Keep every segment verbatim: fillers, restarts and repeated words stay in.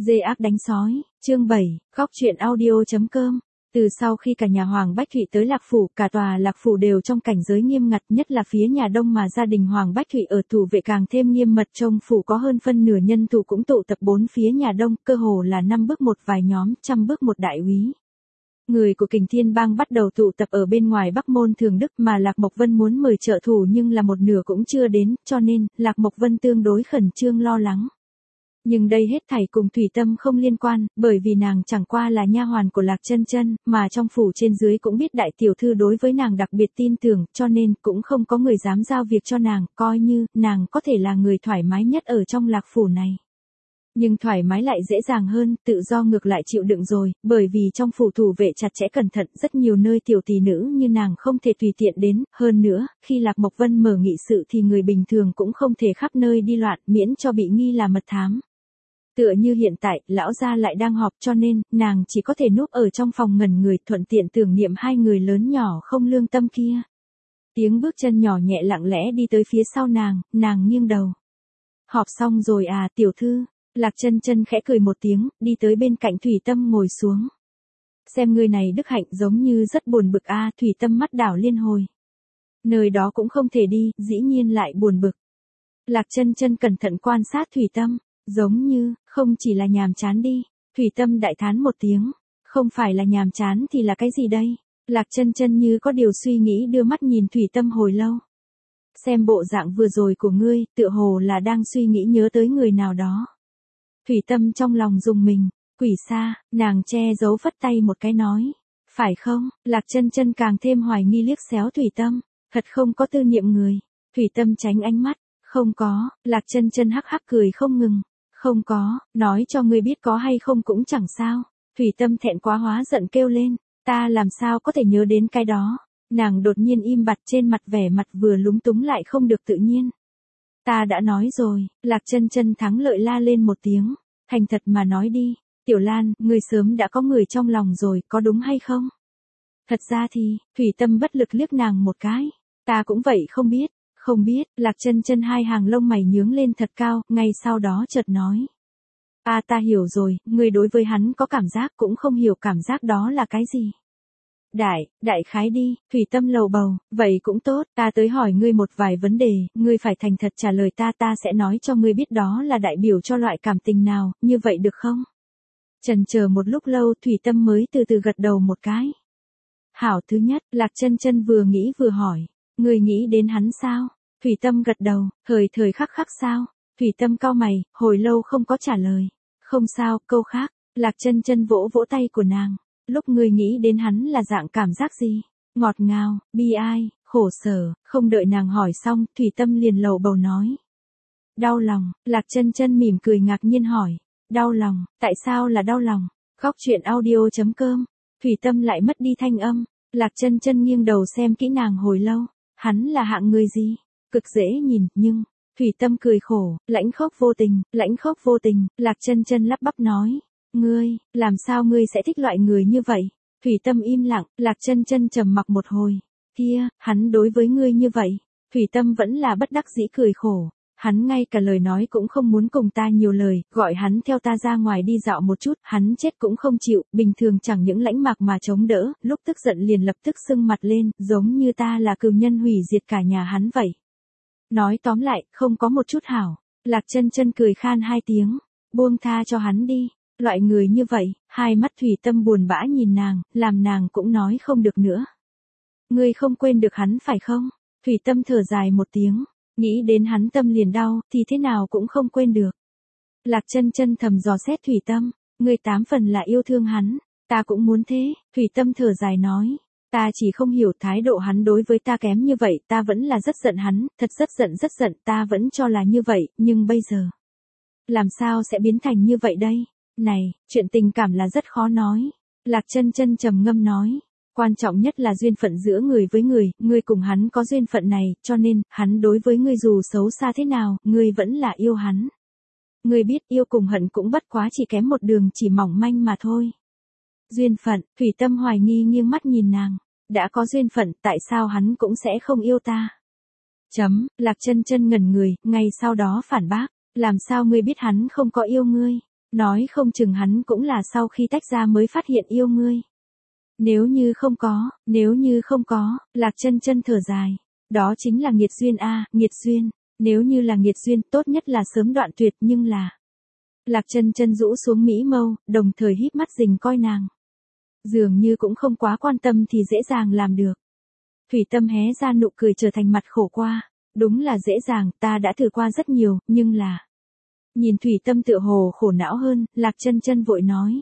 Dê ác đánh sói, chương bảy, góc truyện audio.com. Từ sau khi cả nhà Hoàng Bách Thụy tới Lạc Phủ, cả tòa Lạc Phủ đều trong cảnh giới nghiêm ngặt, nhất là phía nhà Đông mà gia đình Hoàng Bách Thụy ở thủ vệ càng thêm nghiêm mật. Trong phủ có hơn phân nửa nhân thủ cũng tụ tập bốn phía nhà Đông, cơ hồ là năm bước một vài nhóm, trăm bước một đại úy. Người của Kình Thiên Bang bắt đầu tụ tập ở bên ngoài Bắc Môn Thường Đức, mà Lạc Mộc Vân muốn mời trợ thủ nhưng là một nửa cũng chưa đến, cho nên Lạc Mộc Vân tương đối khẩn trương lo lắng. Nhưng đây hết thảy cùng Thủy Tâm không liên quan, bởi vì nàng chẳng qua là nha hoàn của Lạc Chân Chân, mà trong phủ trên dưới cũng biết đại tiểu thư đối với nàng đặc biệt tin tưởng, cho nên cũng không có người dám giao việc cho nàng, coi như nàng có thể là người thoải mái nhất ở trong Lạc Phủ này. Nhưng thoải mái lại dễ dàng hơn, tự do ngược lại chịu đựng rồi, bởi vì trong phủ thủ vệ chặt chẽ cẩn thận, rất nhiều nơi tiểu tỷ nữ như nàng không thể tùy tiện đến, hơn nữa, khi Lạc Mộc Vân mở nghị sự thì người bình thường cũng không thể khắp nơi đi loạn, miễn cho bị nghi là mật thám. Tựa như hiện tại, lão gia lại đang họp, cho nên, nàng chỉ có thể núp ở trong phòng ngẩn người, thuận tiện tưởng niệm hai người lớn nhỏ không lương tâm kia. Tiếng bước chân nhỏ nhẹ lặng lẽ đi tới phía sau nàng, nàng nghiêng đầu. Họp xong rồi à, tiểu thư. Lạc Chân Chân khẽ cười một tiếng, đi tới bên cạnh Thủy Tâm ngồi xuống. Xem người này đức hạnh giống như rất buồn bực a. À, Thủy Tâm mắt đảo liên hồi. Nơi đó cũng không thể đi, dĩ nhiên lại buồn bực. Lạc Chân Chân cẩn thận quan sát Thủy Tâm, giống như, không chỉ là nhàm chán đi. Thủy Tâm đại thán một tiếng, không phải là nhàm chán thì là cái gì đây? Lạc Chân Chân như có điều suy nghĩ đưa mắt nhìn Thủy Tâm hồi lâu. Xem bộ dạng vừa rồi của ngươi, tựa hồ là đang suy nghĩ nhớ tới người nào đó. Thủy Tâm trong lòng rùng mình, quỷ xa, nàng che giấu phất tay một cái nói. Phải không? Lạc Chân Chân càng thêm hoài nghi liếc xéo Thủy Tâm, thật không có tư niệm người. Thủy Tâm tránh ánh mắt, không có. Lạc Chân Chân hắc hắc cười không ngừng. Không có, nói cho ngươi biết có hay không cũng chẳng sao. Thủy Tâm thẹn quá hóa giận kêu lên, ta làm sao có thể nhớ đến cái đó. Nàng đột nhiên im bặt, trên mặt vẻ mặt vừa lúng túng lại không được tự nhiên. Ta đã nói rồi. Lạc Chân Chân thắng lợi la lên một tiếng, thành thật mà nói đi, Tiểu Lan, ngươi sớm đã có người trong lòng rồi, có đúng hay không? Thật ra thì, Thủy Tâm bất lực liếc nàng một cái, ta cũng vậy không biết, không biết. Lạc Chân Chân hai hàng lông mày nhướng lên thật cao, ngay sau đó chợt nói. À ta hiểu rồi, ngươi đối với hắn có cảm giác, cũng không hiểu cảm giác đó là cái gì. Đại, đại khái đi. Thủy Tâm lầu bầu, vậy cũng tốt, ta tới hỏi ngươi một vài vấn đề, ngươi phải thành thật trả lời ta, ta sẽ nói cho ngươi biết đó là đại biểu cho loại cảm tình nào, như vậy được không? Chần chờ một lúc lâu, Thủy Tâm mới từ từ gật đầu một cái. Hảo, thứ nhất, Lạc Chân Chân vừa nghĩ vừa hỏi, ngươi nghĩ đến hắn sao? Thủy Tâm gật đầu, thời thời khắc khắc sao? Thủy Tâm cau mày, hồi lâu không có trả lời. Không sao, câu khác. Lạc Chân Chân vỗ vỗ tay của nàng. Lúc ngươi nghĩ đến hắn là dạng cảm giác gì? Ngọt ngào, bi ai, khổ sở. Không đợi nàng hỏi xong, Thủy Tâm liền lầu bầu nói. Đau lòng. Lạc Chân Chân mỉm cười ngạc nhiên hỏi. Đau lòng, tại sao là đau lòng? Góc truyện audio.com. Thủy Tâm lại mất đi thanh âm. Lạc Chân Chân nghiêng đầu xem kỹ nàng hồi lâu. Hắn là hạng người gì? Cực dễ nhìn, nhưng... Thủy Tâm cười khổ, lãnh khốc vô tình, lãnh khốc vô tình. Lạc Chân Chân lắp bắp nói. Ngươi, làm sao ngươi sẽ thích loại người như vậy? Thủy Tâm im lặng, Lạc Chân Chân trầm mặc một hồi. Kia, hắn đối với ngươi như vậy. Thủy Tâm vẫn là bất đắc dĩ cười khổ. Hắn ngay cả lời nói cũng không muốn cùng ta nhiều lời, gọi hắn theo ta ra ngoài đi dạo một chút, hắn chết cũng không chịu, bình thường chẳng những lãnh mạc mà chống đỡ, lúc tức giận liền lập tức sưng mặt lên, giống như ta là cừu nhân hủy diệt cả nhà hắn vậy. Nói tóm lại, không có một chút hảo. Lạc Chân Chân cười khan hai tiếng, buông tha cho hắn đi. Loại người như vậy, hai mắt Thủy Tâm buồn bã nhìn nàng, làm nàng cũng nói không được nữa. Ngươi không quên được hắn phải không? Thủy Tâm thở dài một tiếng, nghĩ đến hắn tâm liền đau, thì thế nào cũng không quên được. Lạc Chân Chân thầm dò xét Thủy Tâm, ngươi tám phần là yêu thương hắn, ta cũng muốn thế. Thủy Tâm thở dài nói, ta chỉ không hiểu thái độ hắn đối với ta kém như vậy, ta vẫn là rất giận hắn, thật rất giận rất giận, ta vẫn cho là như vậy, nhưng bây giờ, làm sao sẽ biến thành như vậy đây? Này, chuyện tình cảm là rất khó nói. Lạc Chân Chân trầm ngâm nói. Quan trọng nhất là duyên phận giữa người với người, ngươi cùng hắn có duyên phận này, cho nên, hắn đối với ngươi dù xấu xa thế nào, ngươi vẫn là yêu hắn. Ngươi biết yêu cùng hận cũng bất quá chỉ kém một đường chỉ mỏng manh mà thôi. Duyên phận, Thủy Tâm hoài nghi nghiêng mắt nhìn nàng. Đã có duyên phận, tại sao hắn cũng sẽ không yêu ta? Chấm, Lạc Chân Chân ngẩn người, ngay sau đó phản bác. Làm sao ngươi biết hắn không có yêu ngươi? Nói không chừng hắn cũng là sau khi tách ra mới phát hiện yêu ngươi. Nếu như không có, nếu như không có, Lạc Chân Chân thở dài. Đó chính là nghiệt duyên a, nghiệt duyên. Nếu như là nghiệt duyên, tốt nhất là sớm đoạn tuyệt, nhưng là. Lạc Chân Chân rũ xuống mỹ mâu, đồng thời híp mắt rình coi nàng. Dường như cũng không quá quan tâm thì dễ dàng làm được. Thủy Tâm hé ra nụ cười trở thành mặt khổ qua. Đúng là dễ dàng, ta đã thử qua rất nhiều, nhưng là. Nhìn Thủy Tâm tựa hồ khổ não hơn, Lạc Chân Chân vội nói.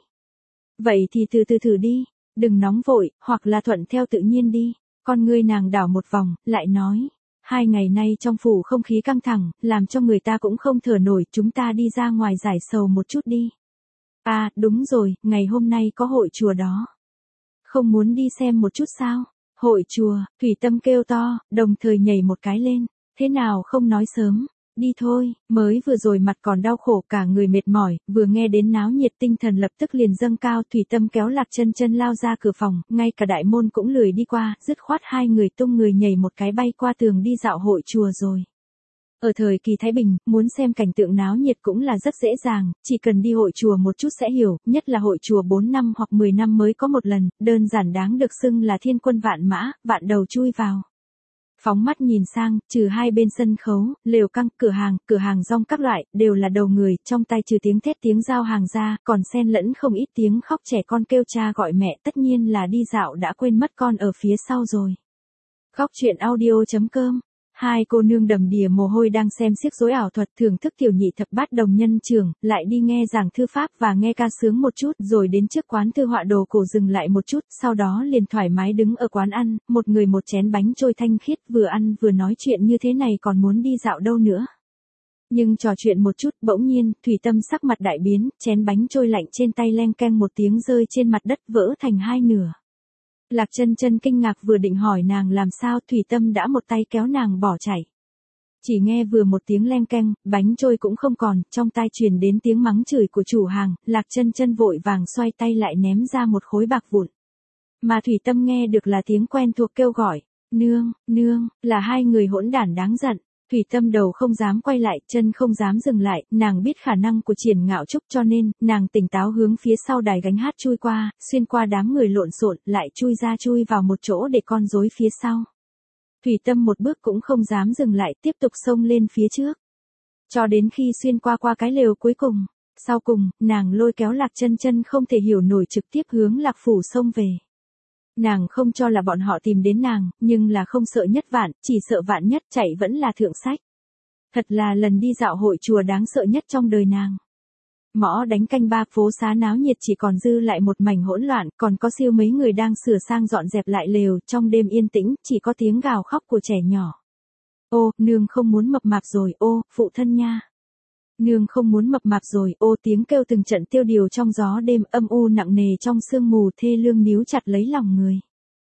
Vậy thì từ từ thử đi, đừng nóng vội, hoặc là thuận theo tự nhiên đi. Con ngươi nàng đảo một vòng, lại nói. Hai ngày nay trong phủ không khí căng thẳng, làm cho người ta cũng không thở nổi, chúng ta đi ra ngoài giải sầu một chút đi. À, đúng rồi, ngày hôm nay có hội chùa đó. Không muốn đi xem một chút sao? Hội chùa, Thủy Tâm kêu to, đồng thời nhảy một cái lên. Thế nào không nói sớm? Đi thôi, mới vừa rồi mặt còn đau khổ cả người mệt mỏi, vừa nghe đến náo nhiệt tinh thần lập tức liền dâng cao. Thủy Tâm kéo Lạc Chân Chân lao ra cửa phòng, ngay cả đại môn cũng lười đi qua, dứt khoát hai người tung người nhảy một cái bay qua tường đi dạo hội chùa rồi. Ở thời kỳ Thái Bình, muốn xem cảnh tượng náo nhiệt cũng là rất dễ dàng, chỉ cần đi hội chùa một chút sẽ hiểu, nhất là hội chùa bốn năm hoặc mười năm mới có một lần, đơn giản đáng được xưng là thiên quân vạn mã, vạn đầu chui vào. Phóng mắt nhìn sang, trừ hai bên sân khấu, lều căng, cửa hàng, cửa hàng rong các loại, đều là đầu người, trong tay trừ tiếng thét tiếng giao hàng ra, còn xen lẫn không ít tiếng khóc trẻ con kêu cha gọi mẹ, tất nhiên là đi dạo đã quên mất con ở phía sau rồi. Khóc chuyện audio chấm com. Hai cô nương đầm đìa mồ hôi đang xem xiếc rối ảo thuật thưởng thức tiểu nhị thập bát đồng nhân trường, lại đi nghe giảng thư pháp và nghe ca sướng một chút, rồi đến trước quán thư họa đồ cổ dừng lại một chút, sau đó liền thoải mái đứng ở quán ăn, một người một chén bánh trôi thanh khiết, vừa ăn vừa nói chuyện như thế này còn muốn đi dạo đâu nữa. Nhưng trò chuyện một chút, bỗng nhiên, Thủy Tâm sắc mặt đại biến, chén bánh trôi lạnh trên tay leng keng một tiếng rơi trên mặt đất vỡ thành hai nửa. Lạc Chân Chân kinh ngạc vừa định hỏi nàng làm sao, Thủy Tâm đã một tay kéo nàng bỏ chạy. Chỉ nghe vừa một tiếng leng keng, bánh trôi cũng không còn, trong tai truyền đến tiếng mắng chửi của chủ hàng, Lạc Chân Chân vội vàng xoay tay lại ném ra một khối bạc vụn. Mà Thủy Tâm nghe được là tiếng quen thuộc kêu gọi, nương, nương, là hai người hỗn đản đáng giận. Thủy Tâm đầu không dám quay lại, chân không dám dừng lại, nàng biết khả năng của Triển Ngạo Trúc cho nên, nàng tỉnh táo hướng phía sau đài gánh hát chui qua, xuyên qua đám người lộn xộn, lại chui ra chui vào một chỗ để con rối phía sau. Thủy Tâm một bước cũng không dám dừng lại, tiếp tục xông lên phía trước. Cho đến khi xuyên qua qua cái lều cuối cùng, sau cùng, nàng lôi kéo Lạc Chân Chân không thể hiểu nổi trực tiếp hướng Lạc phủ xông về. Nàng không cho là bọn họ tìm đến nàng, nhưng là không sợ nhất vạn, chỉ sợ vạn nhất chạy vẫn là thượng sách. Thật là lần đi dạo hội chùa đáng sợ nhất trong đời nàng. Mõ đánh canh ba, phố xá náo nhiệt chỉ còn dư lại một mảnh hỗn loạn, còn có siêu mấy người đang sửa sang dọn dẹp lại lều, trong đêm yên tĩnh, chỉ có tiếng gào khóc của trẻ nhỏ. Ô, nương không muốn mập mạp rồi, ô, phụ thân nha. Nương không muốn mập mạp rồi, ô, tiếng kêu từng trận tiêu điều trong gió đêm, âm u nặng nề trong sương mù, thê lương níu chặt lấy lòng người.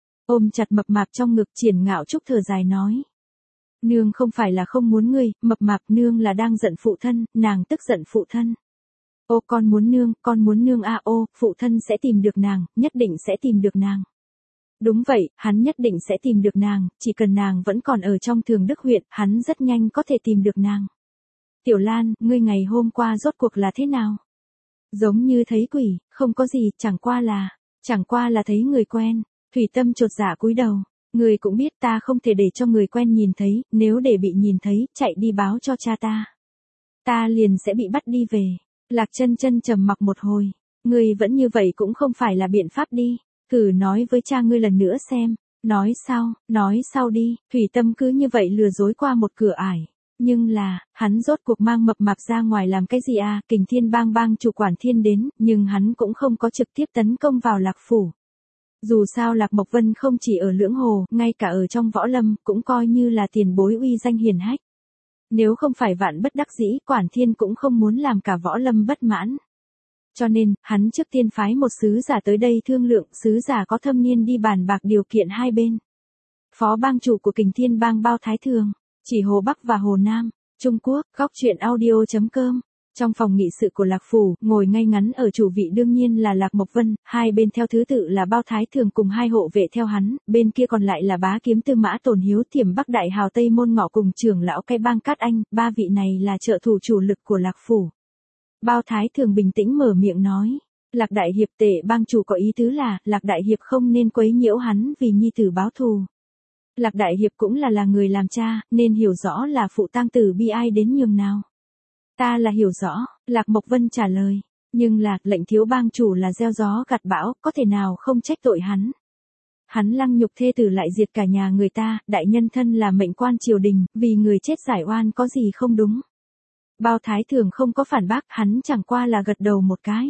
Ôm chặt mập mạp trong ngực, Triển Ngạo Trúc thở dài nói. Nương không phải là không muốn ngươi, mập mạp, nương là đang giận phụ thân, nàng tức giận phụ thân. Ô, con muốn nương, con muốn nương a, ô, phụ thân sẽ tìm được nàng, nhất định sẽ tìm được nàng. Đúng vậy, hắn nhất định sẽ tìm được nàng, chỉ cần nàng vẫn còn ở trong Thường Đức huyện, hắn rất nhanh có thể tìm được nàng. Tiểu Lan, ngươi ngày hôm qua rốt cuộc là thế nào? Giống như thấy quỷ, không có gì, chẳng qua là, chẳng qua là thấy người quen. Thủy Tâm chột dạ cúi đầu, người cũng biết ta không thể để cho người quen nhìn thấy, nếu để bị nhìn thấy, chạy đi báo cho cha ta. Ta liền sẽ bị bắt đi về. Lạc Chân Chân trầm mặc một hồi, ngươi vẫn như vậy cũng không phải là biện pháp đi, thử nói với cha ngươi lần nữa xem. Nói sau, nói sau đi, Thủy Tâm cứ như vậy lừa dối qua một cửa ải. Nhưng là, hắn rốt cuộc mang mập mạp ra ngoài làm cái gì à, Kình Thiên bang bang chủ quản thiên đến, nhưng hắn cũng không có trực tiếp tấn công vào Lạc phủ. Dù sao Lạc Mộc Vân không chỉ ở Lưỡng Hồ, ngay cả ở trong võ lâm, cũng coi như là tiền bối uy danh hiển hách. Nếu không phải vạn bất đắc dĩ, quản thiên cũng không muốn làm cả võ lâm bất mãn. Cho nên, hắn trước tiên phái một sứ giả tới đây thương lượng, sứ giả có thâm niên đi bàn bạc điều kiện hai bên. Phó bang chủ của Kình Thiên bang Bao Thái Thường, chỉ Hồ Bắc và Hồ Nam, Trung Quốc, Khóc chuyện audio chấm com. Trong phòng nghị sự của Lạc phủ, ngồi ngay ngắn ở chủ vị đương nhiên là Lạc Mộc Vân, hai bên theo thứ tự là Bao Thái Thường cùng hai hộ vệ theo hắn, bên kia còn lại là bá kiếm Tư Mã Tồn Hiếu, Thiểm Bắc Đại Hào Tây Môn Ngọ cùng trưởng lão Cái Bang Cát Anh, ba vị này là trợ thủ chủ lực của Lạc phủ. Bao Thái Thường bình tĩnh mở miệng nói. Lạc Đại Hiệp, Tề bang chủ có ý tứ là, Lạc Đại Hiệp không nên quấy nhiễu hắn vì nhi tử báo thù. Lạc Đại Hiệp cũng là là người làm cha, nên hiểu rõ là phụ tang tử bi ai đến nhường nào. Ta là hiểu rõ, Lạc Mộc Vân trả lời. Nhưng là, lệnh thiếu bang chủ là gieo gió gặt bão, có thể nào không trách tội hắn. Hắn lăng nhục thê tử lại diệt cả nhà người ta, đại nhân thân là mệnh quan triều đình, vì người chết giải oan có gì không đúng. Bao Thái Thường không có phản bác, hắn chẳng qua là gật đầu một cái.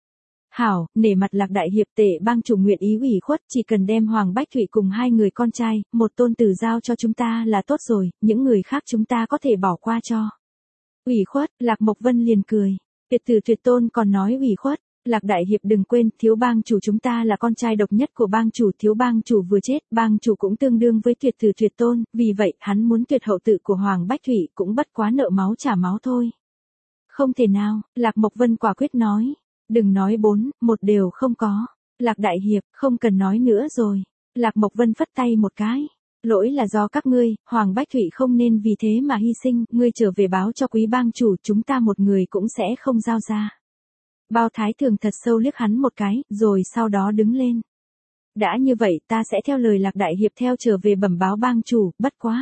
Hảo, nể mặt Lạc Đại Hiệp, Tề bang chủ nguyện ý ủy khuất, chỉ cần đem Hoàng Bách Thụy cùng hai người con trai, một tôn tử giao cho chúng ta là tốt rồi, những người khác chúng ta có thể bỏ qua cho. Ủy khuất, Lạc Mộc Vân liền cười. Tuyệt tử tuyệt tôn còn nói ủy khuất. Lạc Đại Hiệp đừng quên, thiếu bang chủ chúng ta là con trai độc nhất của bang chủ, thiếu bang chủ vừa chết, bang chủ cũng tương đương với tuyệt tử tuyệt tôn, vì vậy, hắn muốn tuyệt hậu tự của Hoàng Bách Thụy cũng bất quá nợ máu trả máu thôi. Không thể nào, Lạc Mộc Vân quả quyết nói. Đừng nói bốn, một đều không có. Lạc Đại Hiệp, không cần nói nữa rồi. Lạc Mộc Vân phất tay một cái. Lỗi là do các ngươi, Hoàng Bách Thụy không nên vì thế mà hy sinh, ngươi trở về báo cho quý bang chủ, chúng ta một người cũng sẽ không giao ra. Bao Thái Thường thật sâu liếc hắn một cái, rồi sau đó đứng lên. Đã như vậy, ta sẽ theo lời Lạc Đại Hiệp theo trở về bẩm báo bang chủ, bất quá.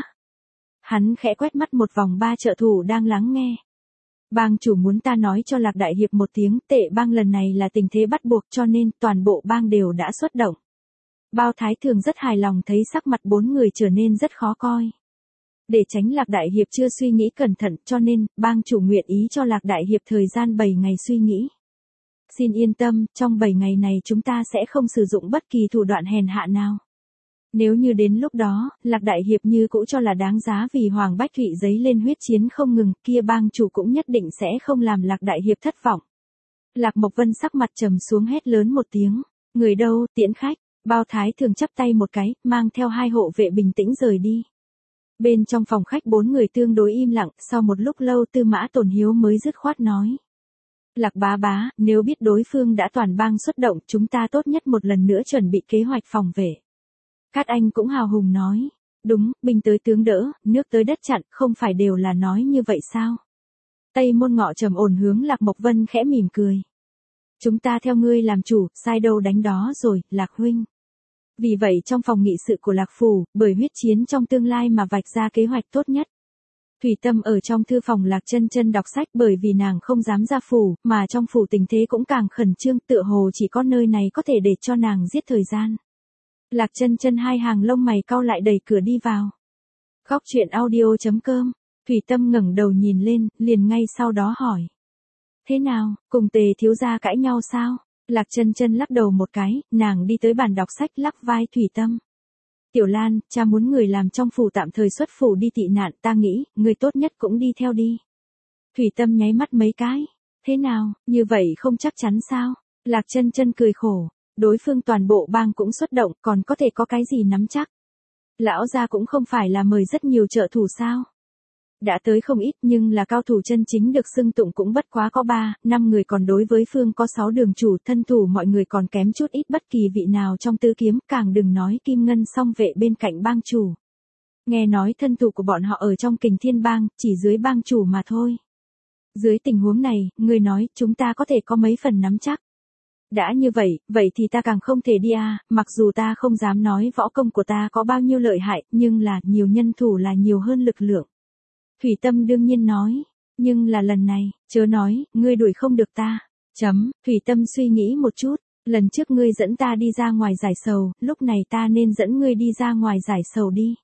Hắn khẽ quét mắt một vòng ba trợ thủ đang lắng nghe. Bang chủ muốn ta nói cho Lạc Đại Hiệp một tiếng, Tệ bang lần này là tình thế bắt buộc cho nên toàn bộ bang đều đã xuất động. Bao Thái Thường rất hài lòng thấy sắc mặt bốn người trở nên rất khó coi. Để tránh Lạc Đại Hiệp chưa suy nghĩ cẩn thận cho nên, bang chủ nguyện ý cho Lạc Đại Hiệp thời gian bảy ngày suy nghĩ. Xin yên tâm, trong bảy ngày này chúng ta sẽ không sử dụng bất kỳ thủ đoạn hèn hạ nào. Nếu như đến lúc đó, Lạc Đại Hiệp như cũ cho là đáng giá vì Hoàng Bách Thụy giấy lên huyết chiến không ngừng, kia bang chủ cũng nhất định sẽ không làm Lạc Đại Hiệp thất vọng. Lạc Mộc Vân sắc mặt trầm xuống hét lớn một tiếng. Người đâu, tiễn khách. Bao Thái Thường chắp tay một cái, mang theo hai hộ vệ bình tĩnh rời đi. Bên trong phòng khách bốn người tương đối im lặng, sau một lúc lâu Tư Mã Tồn Hiếu mới dứt khoát nói. Lạc bá bá, nếu biết đối phương đã toàn bang xuất động, chúng ta tốt nhất một lần nữa chuẩn bị kế hoạch phòng vệ. Cát Anh cũng hào hùng nói. Đúng, binh tới tướng đỡ, nước tới đất chặn, không phải đều là nói như vậy sao? Tây Môn Ngọ trầm ổn hướng Lạc Mộc Vân khẽ mỉm cười. Chúng ta theo ngươi làm chủ, sai đâu đánh đó rồi, Lạc huynh. Vì vậy trong phòng nghị sự của Lạc Phủ, bởi huyết chiến trong tương lai mà vạch ra kế hoạch tốt nhất. Thủy Tâm ở trong thư phòng Lạc Chân Chân đọc sách bởi vì nàng không dám ra phủ, mà trong phủ tình thế cũng càng khẩn trương, tựa hồ chỉ có nơi này có thể để cho nàng giết thời gian. Lạc Chân Chân hai hàng lông mày cau lại đẩy cửa đi vào. Góc truyện audio chấm com. Thủy Tâm ngẩng đầu nhìn lên, liền ngay sau đó hỏi. Thế nào, cùng Tề thiếu gia cãi nhau sao? Lạc Chân Chân lắc đầu một cái, nàng đi tới bàn đọc sách lắc vai Thủy Tâm. Tiểu Lan, cha muốn người làm trong phủ tạm thời xuất phủ đi tị nạn, ta nghĩ, người tốt nhất cũng đi theo đi. Thủy Tâm nháy mắt mấy cái. Thế nào, như vậy không chắc chắn sao? Lạc Chân Chân cười khổ. Đối phương toàn bộ bang cũng xuất động, còn có thể có cái gì nắm chắc. Lão gia cũng không phải là mời rất nhiều trợ thủ sao. Đã tới không ít nhưng là cao thủ chân chính được xưng tụng cũng bất quá có ba, năm người, còn đối với phương có sáu đường chủ, thân thủ mọi người còn kém chút ít bất kỳ vị nào trong tứ kiếm, càng đừng nói Kim Ngân song vệ bên cạnh bang chủ. Nghe nói thân thủ của bọn họ ở trong Kình Thiên bang, chỉ dưới bang chủ mà thôi. Dưới tình huống này, người nói chúng ta có thể có mấy phần nắm chắc. Đã như vậy, vậy thì ta càng không thể đi à, mặc dù ta không dám nói võ công của ta có bao nhiêu lợi hại, nhưng là nhiều nhân thủ là nhiều hơn lực lượng. Thủy Tâm đương nhiên nói, nhưng là lần này, chớ nói, ngươi đuổi không được ta. Chấm, Thủy Tâm suy nghĩ một chút, lần trước ngươi dẫn ta đi ra ngoài giải sầu, lúc này ta nên dẫn ngươi đi ra ngoài giải sầu đi.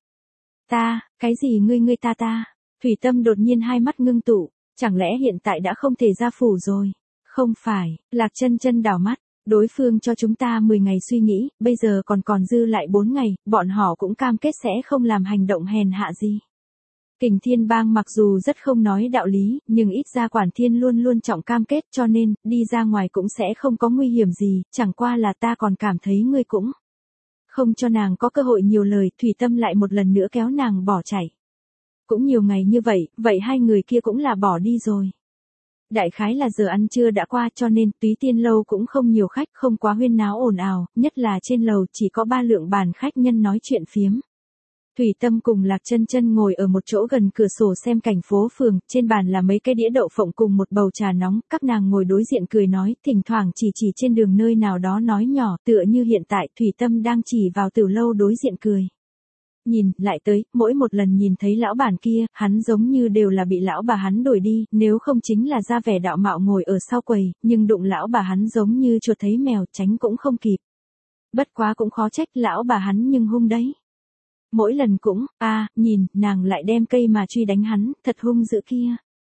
Ta, cái gì ngươi ngươi ta ta? Thủy Tâm đột nhiên hai mắt ngưng tụ, chẳng lẽ hiện tại đã không thể ra phủ rồi? Không phải, Lạc Chân Chân đảo mắt, đối phương cho chúng ta mười ngày suy nghĩ, bây giờ còn còn dư lại bốn ngày, bọn họ cũng cam kết sẽ không làm hành động hèn hạ gì. Kình Thiên bang mặc dù rất không nói đạo lý, nhưng ít ra Quản Thiên luôn luôn trọng cam kết cho nên, đi ra ngoài cũng sẽ không có nguy hiểm gì, chẳng qua là ta còn cảm thấy ngươi cũng không cho nàng có cơ hội nhiều lời, Thủy Tâm lại một lần nữa kéo nàng bỏ chạy. Cũng nhiều ngày như vậy, vậy hai người kia cũng là bỏ đi rồi. Đại khái là giờ ăn trưa đã qua cho nên Túy Tiên lâu cũng không nhiều khách, không quá huyên náo ồn ào, nhất là trên lầu chỉ có ba lượng bàn khách nhân nói chuyện phiếm. Thủy Tâm cùng Lạc Chân Chân ngồi ở một chỗ gần cửa sổ xem cảnh phố phường, trên bàn là mấy cái đĩa đậu phộng cùng một bầu trà nóng, các nàng ngồi đối diện cười nói, thỉnh thoảng chỉ chỉ trên đường nơi nào đó nói nhỏ, tựa như hiện tại Thủy Tâm đang chỉ vào Tiểu Lâu đối diện cười. Nhìn, lại tới, mỗi một lần nhìn thấy lão bản kia, hắn giống như đều là bị lão bà hắn đuổi đi, nếu không chính là ra vẻ đạo mạo ngồi ở sau quầy, nhưng đụng lão bà hắn giống như chuột thấy mèo, tránh cũng không kịp. Bất quá cũng khó trách lão bà hắn nhưng hung đấy. Mỗi lần cũng, a à, nhìn, nàng lại đem cây mà truy đánh hắn, thật hung dữ kia.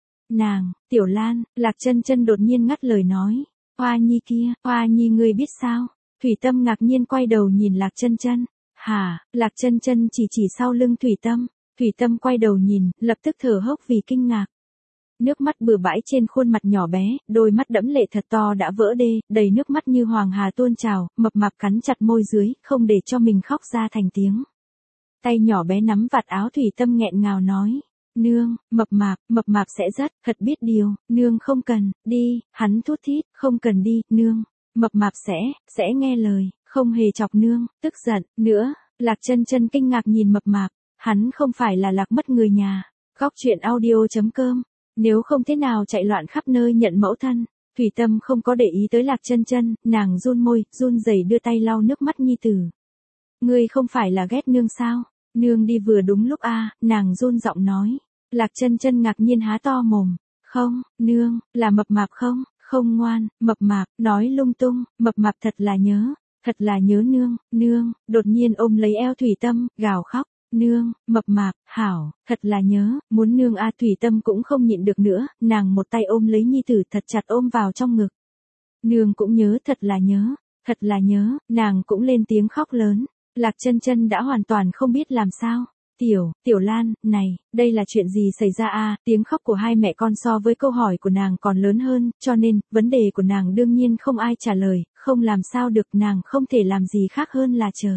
Nàng, Tiểu Lan, Lạc Chân Chân đột nhiên ngắt lời nói. Hoa Nhi kia, Hoa Nhi ngươi biết sao? Thủy Tâm ngạc nhiên quay đầu nhìn Lạc Chân Chân. Hả, Lạc Chân Chân chỉ chỉ sau lưng Thủy Tâm. Thủy Tâm quay đầu nhìn, lập tức thở hốc vì kinh ngạc. Nước mắt bừa bãi trên khuôn mặt nhỏ bé, đôi mắt đẫm lệ thật to đã vỡ đê, đầy nước mắt như hoàng hà tuôn trào, mập mạp cắn chặt môi dưới, không để cho mình khóc ra thành tiếng. Tay nhỏ bé nắm vạt áo Thủy Tâm nghẹn ngào nói. Nương, mập mạp, mập mạp sẽ rất, thật biết điều, nương không cần, đi, hắn thút thít, không cần đi, nương. Mập mạp sẽ, sẽ nghe lời, không hề chọc nương, tức giận, nữa, Lạc Chân Chân kinh ngạc nhìn mập mạp, hắn không phải là lạc mất người nhà. Góc truyện audio chấm com, nếu không thế nào chạy loạn khắp nơi nhận mẫu thân. Thủy Tâm không có để ý tới Lạc Chân Chân, nàng run môi, run rẩy đưa tay lau nước mắt nhi tử. Ngươi không phải là ghét nương sao? Nương đi vừa đúng lúc a, à, nàng run giọng nói. Lạc Chân Chân ngạc nhiên há to mồm. Không, nương, là mập mạp không, không ngoan, mập mạp, nói lung tung, mập mạp thật là nhớ, thật là nhớ nương, nương, đột nhiên ôm lấy eo Thủy Tâm, gào khóc. Nương, mập mạp, hảo, thật là nhớ, muốn nương a. Thủy Tâm cũng không nhịn được nữa, nàng một tay ôm lấy nhi tử thật chặt ôm vào trong ngực. Nương cũng nhớ, thật là nhớ, thật là nhớ, nàng cũng lên tiếng khóc lớn. Lạc Chân Chân đã hoàn toàn không biết làm sao. Tiểu, Tiểu Lan, này, đây là chuyện gì xảy ra a? Tiếng khóc của hai mẹ con so với câu hỏi của nàng còn lớn hơn, cho nên, vấn đề của nàng đương nhiên không ai trả lời, không làm sao được, nàng không thể làm gì khác hơn là chờ.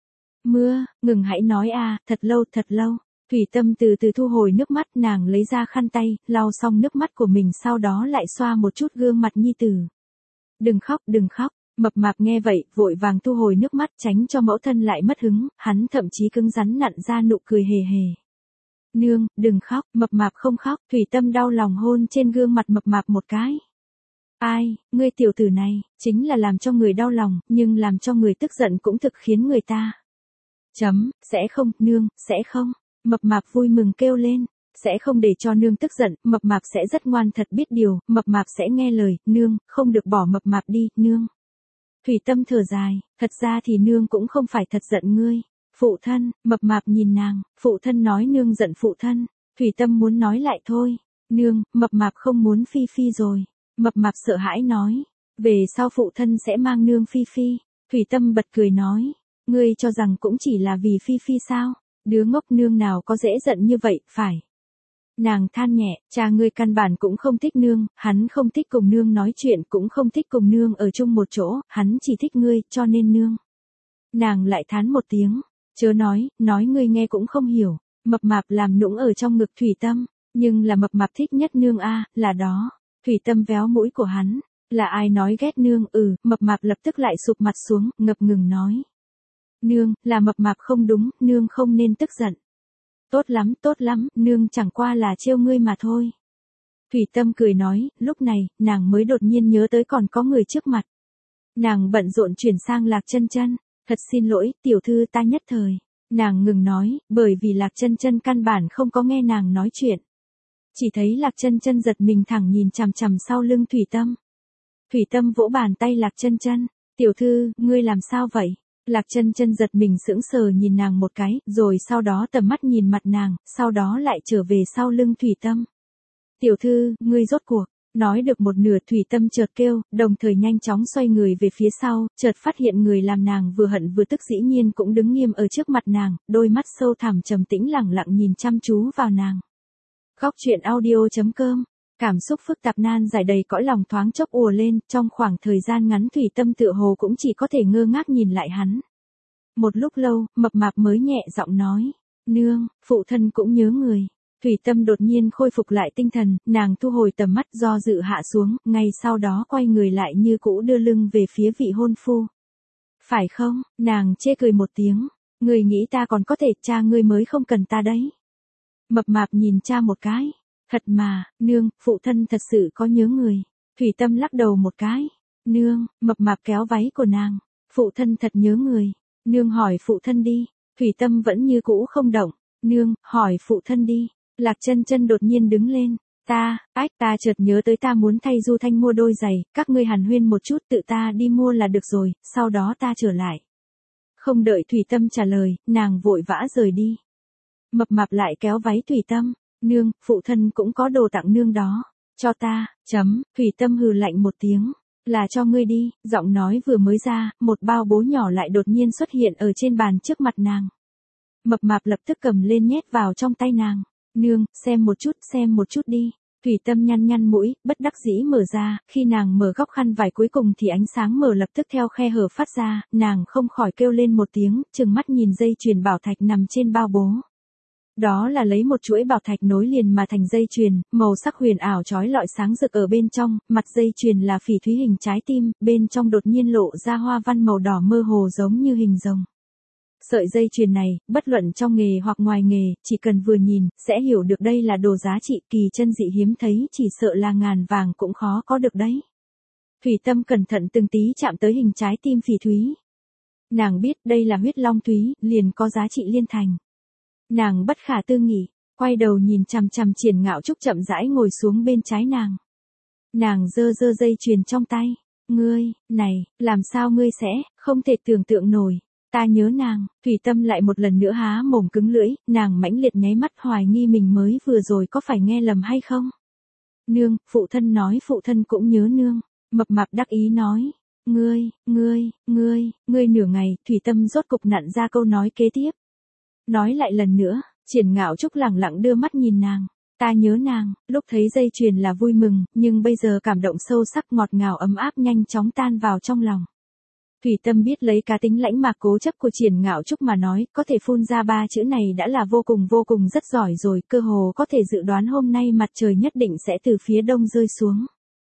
Mưa, ngừng hãy nói a, thật lâu, thật lâu. Thủy Tâm từ từ thu hồi nước mắt, nàng lấy ra khăn tay, lau xong nước mắt của mình sau đó lại xoa một chút gương mặt nhi tử. Đừng khóc, đừng khóc. Mập mạp nghe vậy, vội vàng thu hồi nước mắt tránh cho mẫu thân lại mất hứng, hắn thậm chí cứng rắn nặn ra nụ cười hề hề. Nương, đừng khóc, mập mạp không khóc, Thủy Tâm đau lòng hôn trên gương mặt mập mạp một cái. Ai, ngươi tiểu tử này, chính là làm cho người đau lòng, nhưng làm cho người tức giận cũng thực khiến người ta. Chấm, sẽ không, nương, sẽ không, mập mạp vui mừng kêu lên. Sẽ không để cho nương tức giận, mập mạp sẽ rất ngoan thật biết điều, mập mạp sẽ nghe lời, nương, không được bỏ mập mạp đi, nương. Thủy Tâm thở dài, thật ra thì nương cũng không phải thật giận ngươi. Phụ thân, mập mạp nhìn nàng, phụ thân nói nương giận phụ thân. Thủy Tâm muốn nói lại thôi. Nương, mập mạp không muốn Phi Phi rồi. Mập mạp sợ hãi nói. Về sau phụ thân sẽ mang nương Phi Phi. Thủy Tâm bật cười nói. Ngươi cho rằng cũng chỉ là vì Phi Phi sao? Đứa ngốc nương nào có dễ giận như vậy, phải. Nàng than nhẹ, cha ngươi căn bản cũng không thích nương, hắn không thích cùng nương nói chuyện, cũng không thích cùng nương ở chung một chỗ, hắn chỉ thích ngươi, cho nên nương. Nàng lại thán một tiếng, chớ nói, nói ngươi nghe cũng không hiểu, mập mạp làm nũng ở trong ngực Thủy Tâm, nhưng là mập mạp thích nhất nương a, là đó. Thủy Tâm véo mũi của hắn, là ai nói ghét nương, ừ, mập mạp lập tức lại sụp mặt xuống, ngập ngừng nói. Nương, là mập mạp không đúng, nương không nên tức giận. Tốt lắm, tốt lắm, nương chẳng qua là trêu ngươi mà thôi. Thủy Tâm cười nói, lúc này, nàng mới đột nhiên nhớ tới còn có người trước mặt. Nàng bận rộn chuyển sang Lạc Chân Chân, thật xin lỗi, tiểu thư ta nhất thời. Nàng ngừng nói, bởi vì Lạc Chân Chân căn bản không có nghe nàng nói chuyện. Chỉ thấy Lạc Chân Chân giật mình thẳng nhìn chằm chằm sau lưng Thủy Tâm. Thủy Tâm vỗ bàn tay Lạc Chân Chân, tiểu thư, ngươi làm sao vậy? Lạc Chân Chân giật mình sững sờ nhìn nàng một cái, rồi sau đó tầm mắt nhìn mặt nàng, sau đó lại trở về sau lưng Thủy Tâm. Tiểu thư, ngươi rốt cuộc, nói được một nửa Thủy Tâm chợt kêu, đồng thời nhanh chóng xoay người về phía sau, chợt phát hiện người làm nàng vừa hận vừa tức dĩ nhiên cũng đứng nghiêm ở trước mặt nàng, đôi mắt sâu thẳm trầm tĩnh lẳng lặng nhìn chăm chú vào nàng. Góc truyện audio chấm com. Cảm xúc phức tạp nan giải đầy cõi lòng thoáng chốc ùa lên, trong khoảng thời gian ngắn Thủy Tâm tựa hồ cũng chỉ có thể ngơ ngác nhìn lại hắn. Một lúc lâu, mập mạp mới nhẹ giọng nói, nương, phụ thân cũng nhớ người. Thủy Tâm đột nhiên khôi phục lại tinh thần, nàng thu hồi tầm mắt do dự hạ xuống, ngay sau đó quay người lại như cũ đưa lưng về phía vị hôn phu. Phải không, nàng chê cười một tiếng, Ngươi nghĩ ta còn có thể, cha ngươi mới không cần ta đấy. Mập mạp nhìn cha một cái. Thật mà, nương, phụ thân thật sự có nhớ người. Thủy Tâm lắc đầu một cái. Nương, mập mạp kéo váy của nàng. Phụ thân thật nhớ người. Nương hỏi phụ thân đi. Thủy Tâm vẫn như cũ không động. Nương, hỏi phụ thân đi. Lạc Chân Chân đột nhiên đứng lên. Ta, ách ta chợt nhớ tới ta muốn thay Du Thanh mua đôi giày, các ngươi hàn huyên một chút tự ta đi mua là được rồi, sau đó ta trở lại. Không đợi Thủy Tâm trả lời, nàng vội vã rời đi. Mập mạp lại kéo váy Thủy Tâm. Nương, phụ thân cũng có đồ tặng nương đó. Cho ta, chấm, Thủy Tâm hừ lạnh một tiếng. Là cho ngươi đi, giọng nói vừa mới ra, một bao bố nhỏ lại đột nhiên xuất hiện ở trên bàn trước mặt nàng. Mập mạp lập tức cầm lên nhét vào trong tay nàng. Nương, xem một chút, xem một chút đi. Thủy Tâm nhăn nhăn mũi, bất đắc dĩ mở ra, khi nàng mở góc khăn vải cuối cùng thì ánh sáng mở lập tức theo khe hở phát ra, nàng không khỏi kêu lên một tiếng, trừng mắt nhìn dây chuyền bảo thạch nằm trên bao bố. Đó là lấy một chuỗi bảo thạch nối liền mà thành dây chuyền, màu sắc huyền ảo chói lọi sáng rực ở bên trong, mặt dây chuyền là phỉ thúy hình trái tim, bên trong đột nhiên lộ ra hoa văn màu đỏ mơ hồ giống như hình rồng. Sợi dây chuyền này, bất luận trong nghề hoặc ngoài nghề, chỉ cần vừa nhìn, sẽ hiểu được đây là đồ giá trị kỳ chân dị hiếm thấy, chỉ sợ là ngàn vàng cũng khó có được đấy. Thủy Tâm cẩn thận từng tí chạm tới hình trái tim phỉ thúy. Nàng biết đây là huyết long thúy, liền có giá trị liên thành. Nàng bất khả tư nghị, quay đầu nhìn chằm chằm Triển Ngạo Trúc chậm rãi ngồi xuống bên trái nàng. Nàng giơ giơ dây chuyền trong tay. Ngươi, này, làm sao ngươi sẽ, không thể tưởng tượng nổi. Ta nhớ nàng, Thủy Tâm lại một lần nữa há mồm cứng lưỡi, nàng mãnh liệt nháy mắt hoài nghi mình mới vừa rồi có phải nghe lầm hay không. Nương, phụ thân nói phụ thân cũng nhớ nương. Mập mạp đắc ý nói. Ngươi, ngươi, ngươi, ngươi nửa ngày, Thủy Tâm rốt cục nặn ra câu nói kế tiếp. Nói lại lần nữa, Triển Ngạo Trúc lẳng lặng đưa mắt nhìn nàng. Ta nhớ nàng, lúc thấy dây chuyền là vui mừng, nhưng bây giờ cảm động sâu sắc ngọt ngào ấm áp nhanh chóng tan vào trong lòng. Thủy Tâm biết lấy cá tính lãnh mạc cố chấp của Triển Ngạo Trúc mà nói, có thể phun ra ba chữ này đã là vô cùng vô cùng rất giỏi rồi, cơ hồ có thể dự đoán hôm nay mặt trời nhất định sẽ từ phía đông rơi xuống.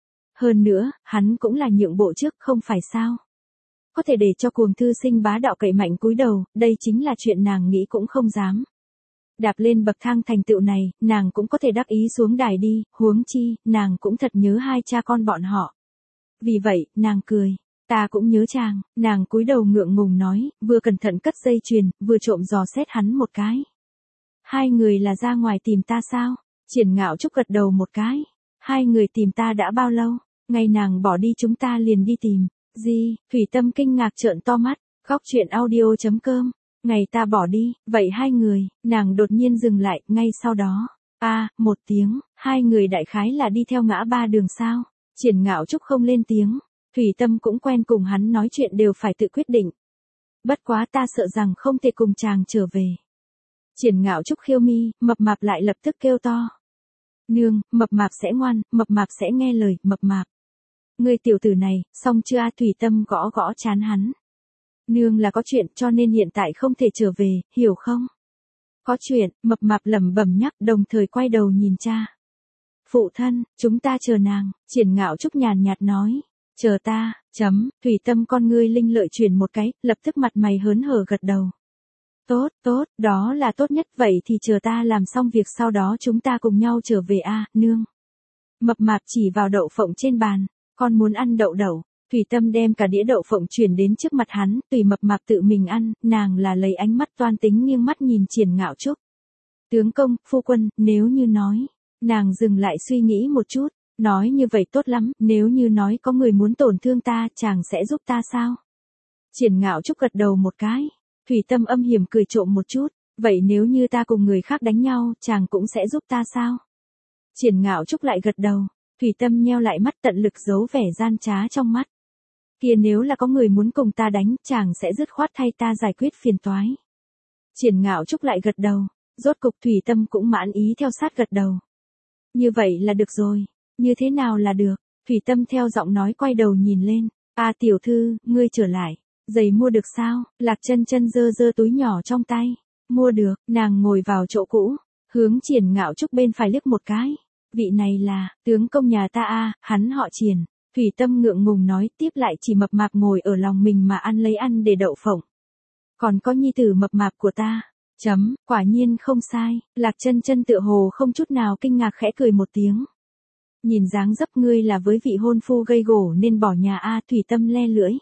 Hơn nữa, hắn cũng là nhượng bộ trước không phải sao. Có thể để cho cuồng thư sinh bá đạo cậy mạnh cúi đầu, đây chính là chuyện nàng nghĩ cũng không dám. Đạp lên bậc thang thành tựu này, nàng cũng có thể đắc ý xuống đài đi, huống chi, nàng cũng thật nhớ hai cha con bọn họ. Vì vậy, nàng cười. Ta cũng nhớ chàng, nàng cúi đầu ngượng ngùng nói, vừa cẩn thận cất dây chuyền, vừa trộm dò xét hắn một cái. Hai người là ra ngoài tìm ta sao? Triển Ngạo Trúc gật đầu một cái. Hai người tìm ta đã bao lâu? Ngày nàng bỏ đi chúng ta liền đi tìm. Gì? Thủy Tâm kinh ngạc trợn to mắt. Góc truyện audio chấm com. Ngày ta bỏ đi, vậy hai người, nàng đột nhiên dừng lại, ngay sau đó. A, à, một tiếng, hai người đại khái là đi theo ngã ba đường sao? Triển Ngạo Trúc không lên tiếng. Thủy Tâm cũng quen cùng hắn nói chuyện đều phải tự quyết định. Bất quá ta sợ rằng không thể cùng chàng trở về. Triển Ngạo Trúc khiêu mi, mập mạp lại lập tức kêu to. Nương, mập mạp sẽ ngoan, mập mạp sẽ nghe lời, mập mạp. Ngươi tiểu tử này, xong chưa a? Thủy Tâm gõ gõ chán hắn. Nương là có chuyện cho nên hiện tại không thể trở về, hiểu không? Có chuyện, mập mạp lẩm bẩm nhắc đồng thời quay đầu nhìn cha. Phụ thân, chúng ta chờ nàng, Triển Ngạo Trúc nhàn nhạt nói. Chờ ta, chấm, Thủy Tâm con ngươi linh lợi chuyển một cái, lập tức mặt mày hớn hở gật đầu. Tốt, tốt, đó là tốt nhất, vậy thì chờ ta làm xong việc sau đó chúng ta cùng nhau trở về a, à, nương. Mập mạp chỉ vào đậu phộng trên bàn, con muốn ăn đậu đậu. Thủy Tâm đem cả đĩa đậu phộng chuyển đến trước mặt hắn, tùy mập mạp tự mình ăn, nàng là lấy ánh mắt toan tính nghiêng mắt nhìn Triển Ngạo Trúc. Tướng công, phu quân, nếu như nói, nàng dừng lại suy nghĩ một chút. Nói như vậy tốt lắm, nếu như nói có người muốn tổn thương ta, chàng sẽ giúp ta sao? Triển Ngạo Trúc gật đầu một cái. Thủy Tâm âm hiểm cười trộm một chút. Vậy nếu như ta cùng người khác đánh nhau, chàng cũng sẽ giúp ta sao? Triển Ngạo Trúc lại gật đầu. Thủy Tâm nheo lại mắt tận lực giấu vẻ gian trá trong mắt. Kia nếu là có người muốn cùng ta đánh, chàng sẽ dứt khoát thay ta giải quyết phiền toái. Triển Ngạo Trúc lại gật đầu. Rốt cục Thủy Tâm cũng mãn ý theo sát gật đầu. Như vậy là được rồi. Như thế nào là được? Thủy Tâm theo giọng nói quay đầu nhìn lên. A à, tiểu thư, ngươi trở lại. Giày mua được sao? Lạc Chân Chân giơ giơ túi nhỏ trong tay. Mua được, nàng ngồi vào chỗ cũ. Hướng Triển Ngạo Trúc bên phải liếc một cái. Vị này là, tướng công nhà ta a, à, hắn họ Triển. Thủy Tâm ngượng ngùng nói tiếp lại chỉ mập mạp ngồi ở lòng mình mà ăn lấy ăn để đậu phộng. Còn có nhi tử mập mạp của ta. Chấm, quả nhiên không sai, Lạc Chân Chân tựa hồ không chút nào kinh ngạc khẽ cười một tiếng. Nhìn dáng dấp ngươi là với vị hôn phu gây gổ nên bỏ nhà a, Thủy Tâm le lưỡi.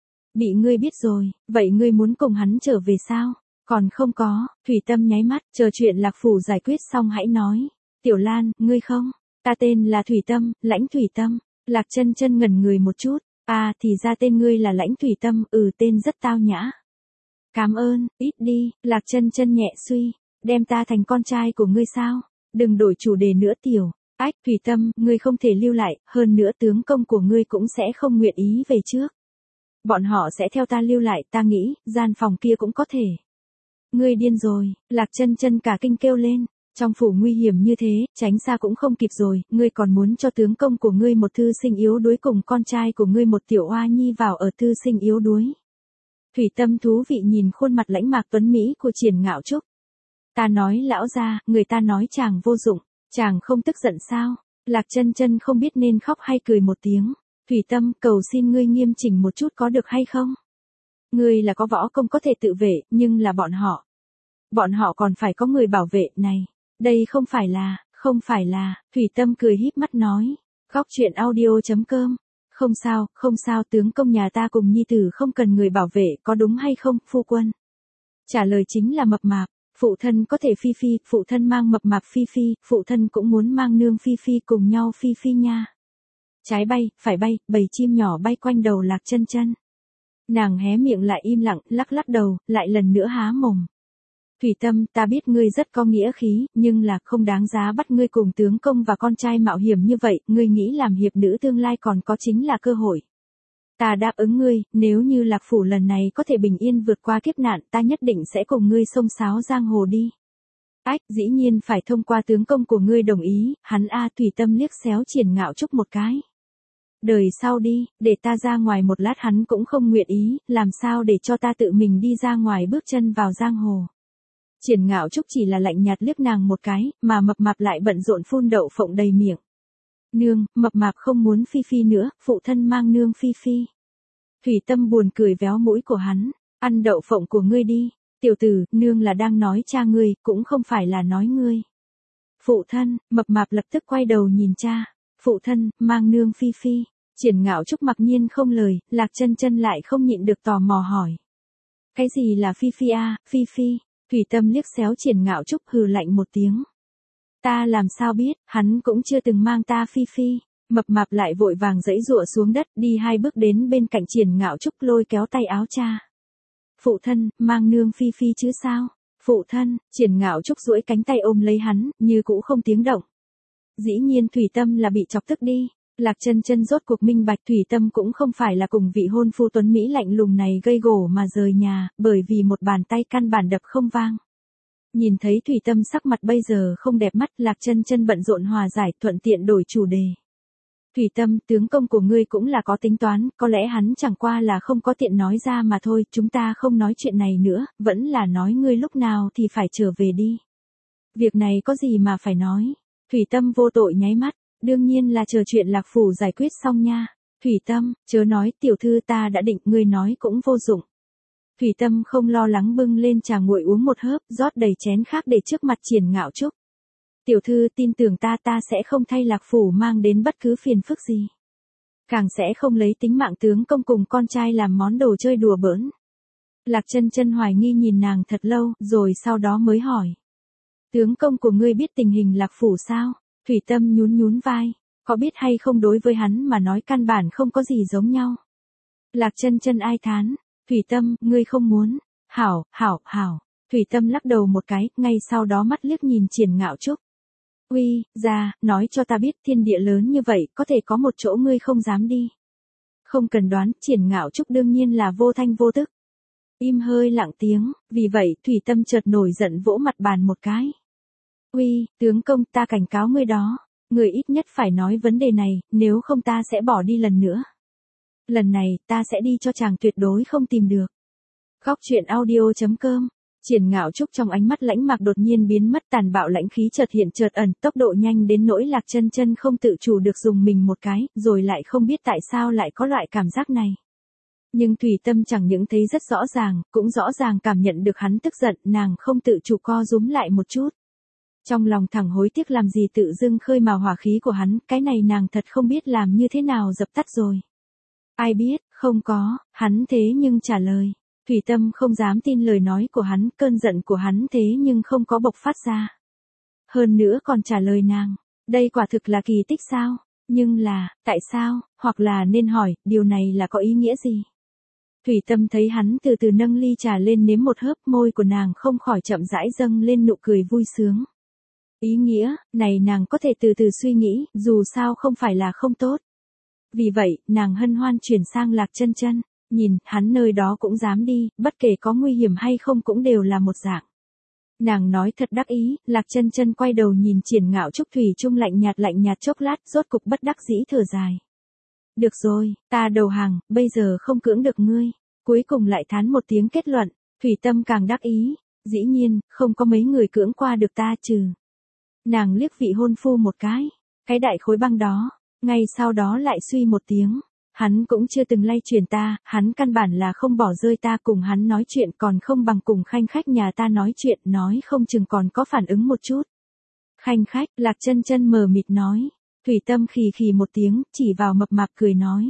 Bị ngươi biết rồi, vậy ngươi muốn cùng hắn trở về sao? Còn không có, Thủy Tâm nháy mắt, chờ chuyện Lạc Phủ giải quyết xong hãy nói. Tiểu Lan, ngươi không? Ta tên là Thủy Tâm, Lãnh Thủy Tâm. Lạc Chân Chân ngẩn người một chút, à thì ra tên ngươi là Lãnh Thủy Tâm, ừ tên rất tao nhã. Cảm ơn, ít đi, Lạc Chân Chân nhẹ suy, đem ta thành con trai của ngươi sao? Đừng đổi chủ đề nữa tiểu. Ách, Thủy Tâm, ngươi không thể lưu lại, hơn nữa tướng công của ngươi cũng sẽ không nguyện ý về trước. Bọn họ sẽ theo ta lưu lại, ta nghĩ, gian phòng kia cũng có thể. Ngươi điên rồi, Lạc Chân Chân cả kinh kêu lên, trong phủ nguy hiểm như thế, tránh xa cũng không kịp rồi, ngươi còn muốn cho tướng công của ngươi một thư sinh yếu đuối cùng con trai của ngươi một tiểu oa nhi vào ở thư sinh yếu đuối. Thủy Tâm thú vị nhìn khuôn mặt lãnh mạc tuấn Mỹ của Triển Ngạo Trúc. Ta nói lão gia, người ta nói chàng vô dụng, chàng không tức giận sao? Lạc Chân Chân không biết nên khóc hay cười một tiếng. Thủy Tâm, cầu xin ngươi nghiêm chỉnh một chút có được hay không? Ngươi là có võ công có thể tự vệ, nhưng là bọn họ. Bọn họ còn phải có người bảo vệ, này. Đây không phải là, không phải là, Thủy Tâm cười híp mắt nói. Góc truyện audio chấm com. Không sao, không sao, tướng công nhà ta cùng nhi tử không cần người bảo vệ, có đúng hay không, phu quân? Trả lời chính là mập mạp. Phụ thân có thể phi phi, phụ thân mang mập mạp phi phi, phụ thân cũng muốn mang nương phi phi cùng nhau phi phi nha. Trái bay, phải bay, bầy chim nhỏ bay quanh đầu Lạc Chân Chân. Nàng hé miệng lại im lặng, lắc lắc đầu, lại lần nữa há mồm. Thủy Tâm, ta biết ngươi rất có nghĩa khí, nhưng là không đáng giá bắt ngươi cùng tướng công và con trai mạo hiểm như vậy, ngươi nghĩ làm hiệp nữ tương lai còn có chính là cơ hội. Ta đáp ứng ngươi, nếu như Lạc Phủ lần này có thể bình yên vượt qua kiếp nạn, ta nhất định sẽ cùng ngươi xông xáo giang hồ đi. Ách, dĩ nhiên phải thông qua tướng công của ngươi đồng ý, hắn a Thủy Tâm liếc xéo Triển Ngạo Trúc một cái. Đời sau đi, để ta ra ngoài một lát hắn cũng không nguyện ý, làm sao để cho ta tự mình đi ra ngoài bước chân vào giang hồ. Triển Ngạo Trúc chỉ là lạnh nhạt liếc nàng một cái, mà mập mạp lại bận rộn phun đậu phộng đầy miệng. Nương, mập mạp không muốn phi phi nữa, phụ thân mang nương phi phi. Thủy Tâm buồn cười véo mũi của hắn, ăn đậu phộng của ngươi đi, tiểu tử, nương là đang nói cha ngươi, cũng không phải là nói ngươi. Phụ thân, mập mạp lập tức quay đầu nhìn cha, phụ thân, mang nương phi phi. Triển Ngạo Trúc mặc nhiên không lời, Lạc Chân Chân lại không nhịn được tò mò hỏi. Cái gì là phi phi a, phi phi? Thủy Tâm liếc xéo Triển Ngạo Trúc hừ lạnh một tiếng. Ta làm sao biết, hắn cũng chưa từng mang ta phi phi. Mập mạp lại vội vàng giãy giụa xuống đất, đi hai bước đến bên cạnh Triển Ngạo Trúc lôi kéo tay áo cha. Phụ thân, mang nương phi phi chứ sao? Phụ thân, Triển Ngạo Trúc duỗi cánh tay ôm lấy hắn, như cũ không tiếng động. Dĩ nhiên Thủy Tâm là bị chọc tức đi. Lạc Chân Chân rốt cuộc minh bạch Thủy Tâm cũng không phải là cùng vị hôn phu tuấn Mỹ lạnh lùng này gây gổ mà rời nhà, bởi vì một bàn tay căn bản đập không vang. Nhìn thấy Thủy Tâm sắc mặt bây giờ không đẹp mắt, Lạc Chân Chân bận rộn hòa giải, thuận tiện đổi chủ đề. Thủy Tâm, tướng công của ngươi cũng là có tính toán, có lẽ hắn chẳng qua là không có tiện nói ra mà thôi, chúng ta không nói chuyện này nữa, vẫn là nói ngươi lúc nào thì phải trở về đi. Việc này có gì mà phải nói. Thủy Tâm vô tội nháy mắt. Đương nhiên là chờ chuyện Lạc Phủ giải quyết xong nha. Thủy Tâm, chớ nói, tiểu thư ta đã định, ngươi nói cũng vô dụng. Thủy Tâm không lo lắng bưng lên trà nguội uống một hớp, rót đầy chén khác để trước mặt Triển Ngạo Trúc. Tiểu thư tin tưởng ta, ta sẽ không thay Lạc Phủ mang đến bất cứ phiền phức gì. Càng sẽ không lấy tính mạng tướng công cùng con trai làm món đồ chơi đùa bỡn. Lạc Chân Chân hoài nghi nhìn nàng thật lâu, rồi sau đó mới hỏi. Tướng công của ngươi biết tình hình Lạc Phủ sao? Thủy Tâm nhún nhún vai, có biết hay không đối với hắn mà nói căn bản không có gì giống nhau. Lạc Chân Chân ai thán, Thủy Tâm, ngươi không muốn, hảo, hảo, hảo. Thủy Tâm lắc đầu một cái, ngay sau đó mắt liếc nhìn Triển Ngạo Trúc. Uy, ra, nói cho ta biết thiên địa lớn như vậy, có thể có một chỗ ngươi không dám đi. Không cần đoán, Triển Ngạo Trúc đương nhiên là vô thanh vô tức. Im hơi lặng tiếng, vì vậy Thủy Tâm chợt nổi giận vỗ mặt bàn một cái. Uy, tướng công, ta cảnh cáo ngươi đó, ngươi ít nhất phải nói vấn đề này, nếu không ta sẽ bỏ đi lần nữa. Lần này, ta sẽ đi cho chàng tuyệt đối không tìm được. Góc truyện audio chấm com. Triển Ngạo Trúc trong ánh mắt lãnh mạc đột nhiên biến mất, tàn bạo lãnh khí chợt hiện chợt ẩn, tốc độ nhanh đến nỗi Lạc Chân Chân không tự chủ được dùng mình một cái, rồi lại không biết tại sao lại có loại cảm giác này. Nhưng Thủy Tâm chẳng những thấy rất rõ ràng, cũng rõ ràng cảm nhận được hắn tức giận, nàng không tự chủ co rúm lại một chút. Trong lòng thẳng hối tiếc làm gì tự dưng khơi mào hỏa khí của hắn, cái này nàng thật không biết làm như thế nào dập tắt rồi. Ai biết, không có, hắn thế nhưng trả lời. Thủy Tâm không dám tin lời nói của hắn, cơn giận của hắn thế nhưng không có bộc phát ra. Hơn nữa còn trả lời nàng, đây quả thực là kỳ tích sao? Nhưng là, tại sao, hoặc là nên hỏi, điều này là có ý nghĩa gì? Thủy Tâm thấy hắn từ từ nâng ly trà lên nếm một hớp, môi của nàng không khỏi chậm rãi dâng lên nụ cười vui sướng. Ý nghĩa, này nàng có thể từ từ suy nghĩ, dù sao không phải là không tốt. Vì vậy, nàng hân hoan chuyển sang Lạc Chân Chân, nhìn, hắn nơi đó cũng dám đi, bất kể có nguy hiểm hay không cũng đều là một dạng. Nàng nói thật đắc ý, Lạc Chân Chân quay đầu nhìn Triển Ngạo Trúc thủy chung lạnh nhạt lạnh nhạt chốc lát, rốt cục bất đắc dĩ thở dài. Được rồi, ta đầu hàng, bây giờ không cưỡng được ngươi. Cuối cùng lại thán một tiếng kết luận, Thủy Tâm càng đắc ý, dĩ nhiên, không có mấy người cưỡng qua được ta trừ. Nàng liếc vị hôn phu một cái, cái đại khối băng đó, ngay sau đó lại suy một tiếng. Hắn cũng chưa từng lay chuyển ta, hắn căn bản là không bỏ rơi ta, cùng hắn nói chuyện còn không bằng cùng khanh khách nhà ta nói chuyện, nói không chừng còn có phản ứng một chút. Khanh khách, Lạc Chân Chân mờ mịt nói. Thủy Tâm khì khì một tiếng, chỉ vào mập mạp cười nói.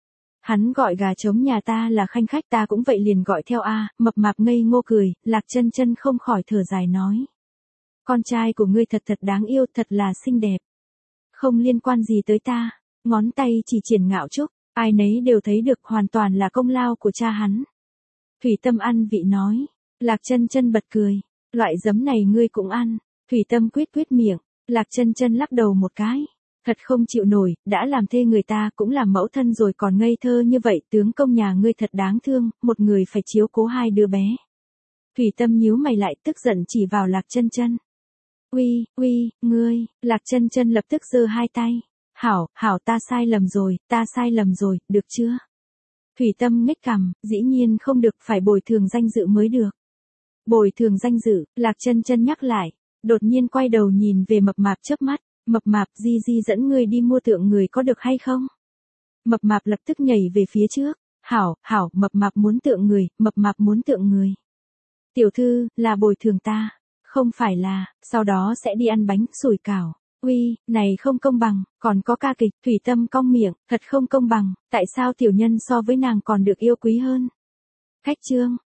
Hắn gọi gà trống nhà ta là khanh khách, ta cũng vậy liền gọi theo a. Mập mạp ngây ngô cười, Lạc Chân Chân không khỏi thở dài nói. Con trai của ngươi thật thật đáng yêu, thật là xinh đẹp. Không liên quan gì tới ta, ngón tay chỉ Triển Ngạo Trúc, ai nấy đều thấy được hoàn toàn là công lao của cha hắn. Thủy Tâm ăn vị nói, Lạc Chân Chân bật cười, loại giấm này ngươi cũng ăn. Thủy Tâm quyết quyết miệng, Lạc Chân Chân lắc đầu một cái. Thật không chịu nổi, đã làm thê người ta cũng làm mẫu thân rồi còn ngây thơ như vậy, tướng công nhà ngươi thật đáng thương, một người phải chiếu cố hai đứa bé. Thủy Tâm nhíu mày lại, tức giận chỉ vào Lạc Chân Chân. Uy, uy, ngươi, Lạc Chân Chân lập tức giơ hai tay. Hảo, hảo ta sai lầm rồi, ta sai lầm rồi, được chưa? Thủy Tâm nhếch cằm, dĩ nhiên không được, phải bồi thường danh dự mới được. Bồi thường danh dự, Lạc Chân Chân nhắc lại, đột nhiên quay đầu nhìn về mập mạp chớp mắt. Mập mạp, Di Di dẫn ngươi đi mua tượng người có được hay không? Mập mạp lập tức nhảy về phía trước. Hảo, hảo, mập mạp muốn tượng người, mập mạp muốn tượng người. Tiểu thư, là bồi thường ta. Không phải là, sau đó sẽ đi ăn bánh, sủi cảo. Uy, này không công bằng, còn có ca kịch, Thủy Tâm cong miệng, thật không công bằng, tại sao tiểu nhân so với nàng còn được yêu quý hơn? Khách trương,